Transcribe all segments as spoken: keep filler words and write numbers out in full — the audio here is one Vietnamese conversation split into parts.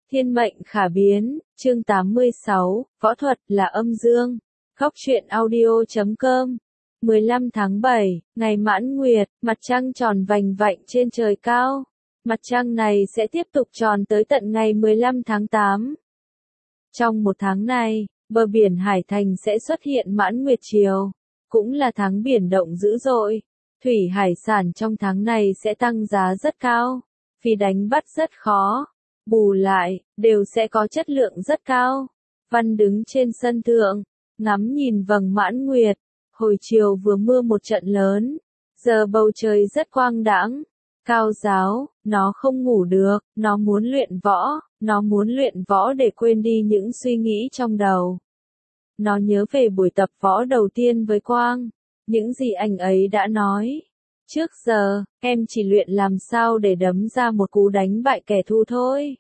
Thiên mệnh khả biến, chương tám mươi sáu, võ thuật là âm dương. Góc truyện audio chấm com. mười lăm tháng bảy, ngày mãn nguyệt, mặt trăng tròn vành vạnh trên trời cao. Mặt trăng này sẽ tiếp tục tròn tới tận ngày mười lăm tháng tám. Trong một tháng này, bờ biển Hải Thành sẽ xuất hiện mãn nguyệt chiều, cũng là tháng biển động dữ dội. Thủy hải sản trong tháng này sẽ tăng giá rất cao, vì đánh bắt rất khó. Bù lại, đều sẽ có chất lượng rất cao. Văn đứng trên sân thượng, ngắm nhìn vầng mãn nguyệt. Hồi chiều vừa mưa một trận lớn, giờ bầu trời rất quang đãng, cao giáo, nó không ngủ được, nó muốn luyện võ, nó muốn luyện võ để quên đi những suy nghĩ trong đầu. Nó nhớ về buổi tập võ đầu tiên với Quang, những gì anh ấy đã nói. Trước giờ, em chỉ luyện làm sao để đấm ra một cú đánh bại kẻ thù thôi.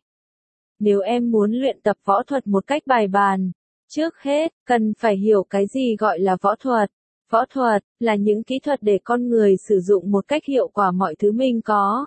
Nếu em muốn luyện tập võ thuật một cách bài bản, trước hết, cần phải hiểu cái gì gọi là võ thuật. Võ thuật là những kỹ thuật để con người sử dụng một cách hiệu quả mọi thứ mình có.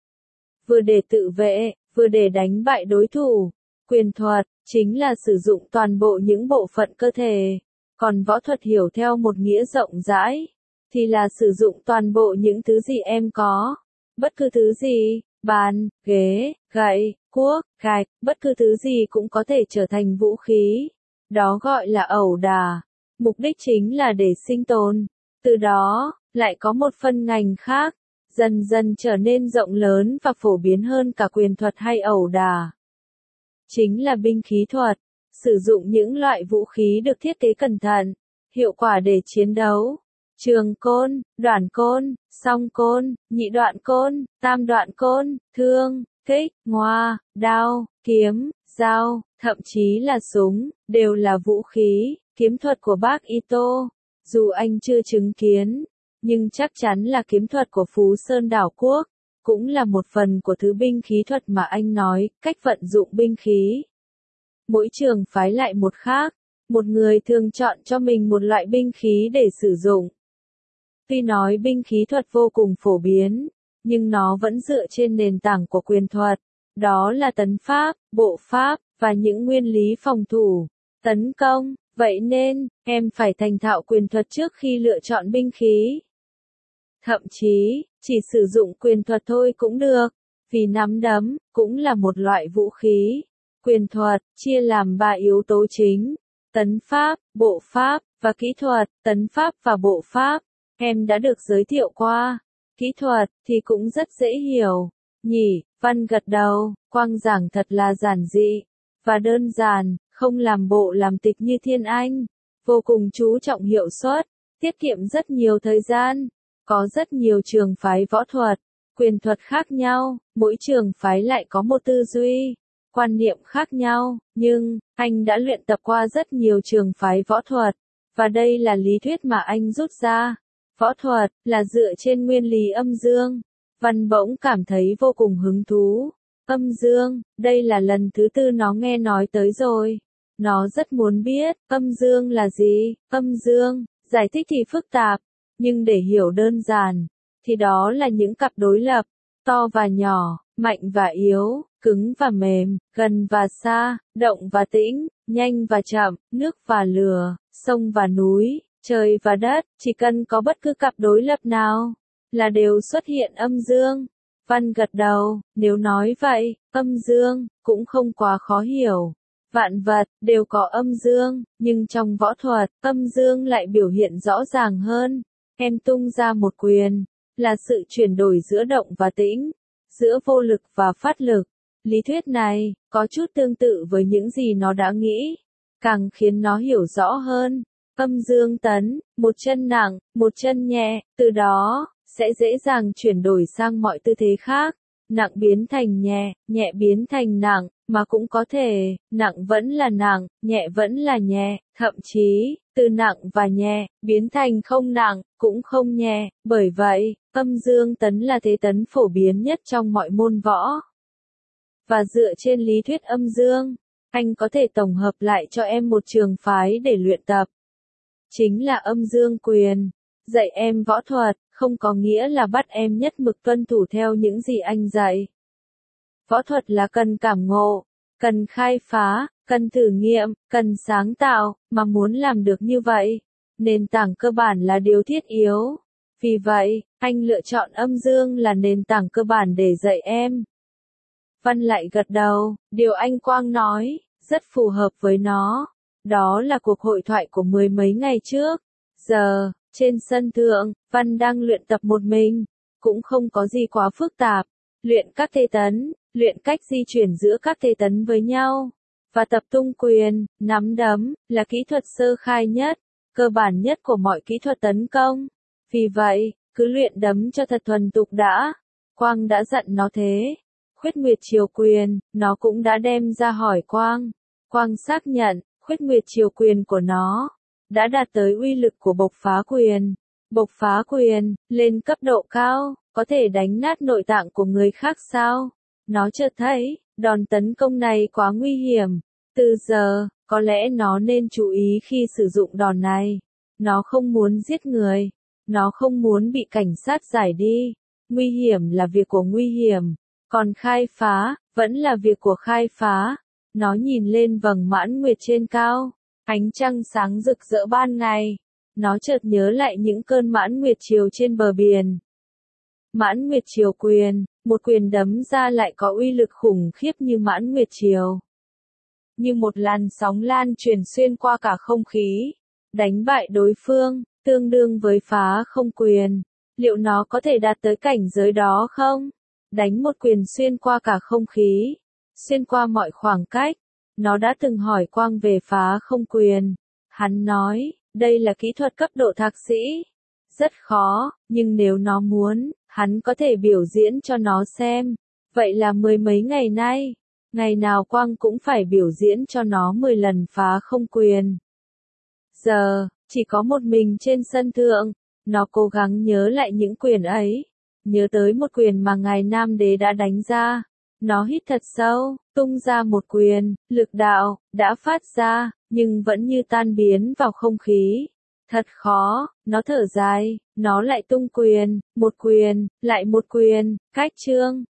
Vừa để tự vệ, vừa để đánh bại đối thủ. Quyền thuật chính là sử dụng toàn bộ những bộ phận cơ thể. Còn võ thuật hiểu theo một nghĩa rộng rãi, thì là sử dụng toàn bộ những thứ gì em có. Bất cứ thứ gì, bàn, ghế, gậy, cuốc, gạch, bất cứ thứ gì cũng có thể trở thành vũ khí. Đó gọi là ẩu đả. Mục đích chính là để sinh tồn. Từ đó, lại có một phân ngành khác, dần dần trở nên rộng lớn và phổ biến hơn cả quyền thuật hay ẩu đả. Chính là binh khí thuật, sử dụng những loại vũ khí được thiết kế cẩn thận, hiệu quả để chiến đấu. Trường côn, đoạn côn, song côn, nhị đoạn côn, tam đoạn côn, thương, kích, ngoa, đao, kiếm, dao, thậm chí là súng, đều là vũ khí. Kiếm thuật của bác Ito, dù anh chưa chứng kiến, nhưng chắc chắn là kiếm thuật của Phú Sơn Đảo Quốc, cũng là một phần của thứ binh khí thuật mà anh nói, cách vận dụng binh khí. Mỗi trường phái lại một khác, một người thường chọn cho mình một loại binh khí để sử dụng. Tuy nói binh khí thuật vô cùng phổ biến, nhưng nó vẫn dựa trên nền tảng của quyền thuật, đó là tấn pháp, bộ pháp, và những nguyên lý phòng thủ, tấn công. Vậy nên, em phải thành thạo quyền thuật trước khi lựa chọn binh khí. Thậm chí, chỉ sử dụng quyền thuật thôi cũng được, vì nắm đấm cũng là một loại vũ khí. Quyền thuật chia làm ba yếu tố chính: tấn pháp, bộ pháp và kỹ thuật. Tấn pháp và bộ pháp em đã được giới thiệu qua. Kỹ thuật thì cũng rất dễ hiểu, nhỉ? Văn gật đầu, Quang giảng thật là giản dị và đơn giản, không làm bộ làm tịch như Thiên Anh, vô cùng chú trọng hiệu suất, tiết kiệm rất nhiều thời gian. Có rất nhiều trường phái võ thuật, quyền thuật khác nhau, mỗi trường phái lại có một tư duy, quan niệm khác nhau, nhưng anh đã luyện tập qua rất nhiều trường phái võ thuật, và đây là lý thuyết mà anh rút ra. Võ thuật là dựa trên nguyên lý âm dương. Văn bỗng cảm thấy vô cùng hứng thú. Âm dương, đây là lần thứ tư nó nghe nói tới rồi. Nó rất muốn biết, âm dương là gì? Âm dương, giải thích thì phức tạp, nhưng để hiểu đơn giản, thì đó là những cặp đối lập, to và nhỏ, mạnh và yếu, cứng và mềm, gần và xa, động và tĩnh, nhanh và chậm, nước và lửa, sông và núi, trời và đất. Chỉ cần có bất cứ cặp đối lập nào, là đều xuất hiện âm dương. Văn gật đầu, nếu nói vậy, âm dương cũng không quá khó hiểu. Vạn vật đều có âm dương, nhưng trong võ thuật, âm dương lại biểu hiện rõ ràng hơn. Em tung ra một quyền, là sự chuyển đổi giữa động và tĩnh, giữa vô lực và phát lực. Lý thuyết này có chút tương tự với những gì nó đã nghĩ, càng khiến nó hiểu rõ hơn. Âm dương tấn, một chân nặng, một chân nhẹ, từ đó sẽ dễ dàng chuyển đổi sang mọi tư thế khác. Nặng biến thành nhẹ, nhẹ biến thành nặng, mà cũng có thể, nặng vẫn là nặng, nhẹ vẫn là nhẹ, thậm chí, từ nặng và nhẹ, biến thành không nặng, cũng không nhẹ. Bởi vậy, âm dương tấn là thế tấn phổ biến nhất trong mọi môn võ. Và dựa trên lý thuyết âm dương, anh có thể tổng hợp lại cho em một trường phái để luyện tập. Chính là âm dương quyền. Dạy em võ thuật, không có nghĩa là bắt em nhất mực tuân thủ theo những gì anh dạy. Võ thuật là cần cảm ngộ, cần khai phá, cần thử nghiệm, cần sáng tạo, mà muốn làm được như vậy, nền tảng cơ bản là điều thiết yếu. Vì vậy, anh lựa chọn âm dương là nền tảng cơ bản để dạy em. Văn lại gật đầu, điều anh Quang nói, rất phù hợp với nó. Đó là cuộc hội thoại của mười mấy ngày trước. Giờ, trên sân thượng, Văn đang luyện tập một mình. Cũng không có gì quá phức tạp. Luyện các thế tấn, luyện cách di chuyển giữa các thế tấn với nhau. Và tập tung quyền, nắm đấm, là kỹ thuật sơ khai nhất, cơ bản nhất của mọi kỹ thuật tấn công. Vì vậy, cứ luyện đấm cho thật thuần tục đã. Quang đã dặn nó thế. Khuyết Nguyệt Triều Quyền, nó cũng đã đem ra hỏi Quang. Quang xác nhận, Khuyết Nguyệt Triều Quyền của nó đã đạt tới uy lực của Bộc Phá Quyền. Bộc Phá Quyền, lên cấp độ cao, có thể đánh nát nội tạng của người khác sao? Nó chợt thấy, đòn tấn công này quá nguy hiểm. Từ giờ, có lẽ nó nên chú ý khi sử dụng đòn này. Nó không muốn giết người. Nó không muốn bị cảnh sát giải đi. Nguy hiểm là việc của nguy hiểm. Còn khai phá, vẫn là việc của khai phá. Nó nhìn lên vầng mãn nguyệt trên cao. Ánh trăng sáng rực rỡ ban ngày. Nó chợt nhớ lại những cơn mãn nguyệt chiều trên bờ biển. Mãn nguyệt chiều quyền, một quyền đấm ra lại có uy lực khủng khiếp như mãn nguyệt chiều. Như một làn sóng lan truyền xuyên qua cả không khí. Đánh bại đối phương, tương đương với phá không quyền. Liệu nó có thể đạt tới cảnh giới đó không? Đánh một quyền xuyên qua cả không khí. Xuyên qua mọi khoảng cách. Nó đã từng hỏi Quang về phá không quyền. Hắn nói, đây là kỹ thuật cấp độ thạc sĩ. Rất khó, nhưng nếu nó muốn, hắn có thể biểu diễn cho nó xem. Vậy là mười mấy ngày nay, ngày nào Quang cũng phải biểu diễn cho nó mười lần phá không quyền. Giờ, chỉ có một mình trên sân thượng, nó cố gắng nhớ lại những quyền ấy. Nhớ tới một quyền mà ngài Nam Đế đã đánh ra. Nó hít thật sâu, tung ra một quyền, lực đạo, đã phát ra, nhưng vẫn như tan biến vào không khí. Thật khó, nó thở dài, nó lại tung quyền, một quyền, lại một quyền, cách chương.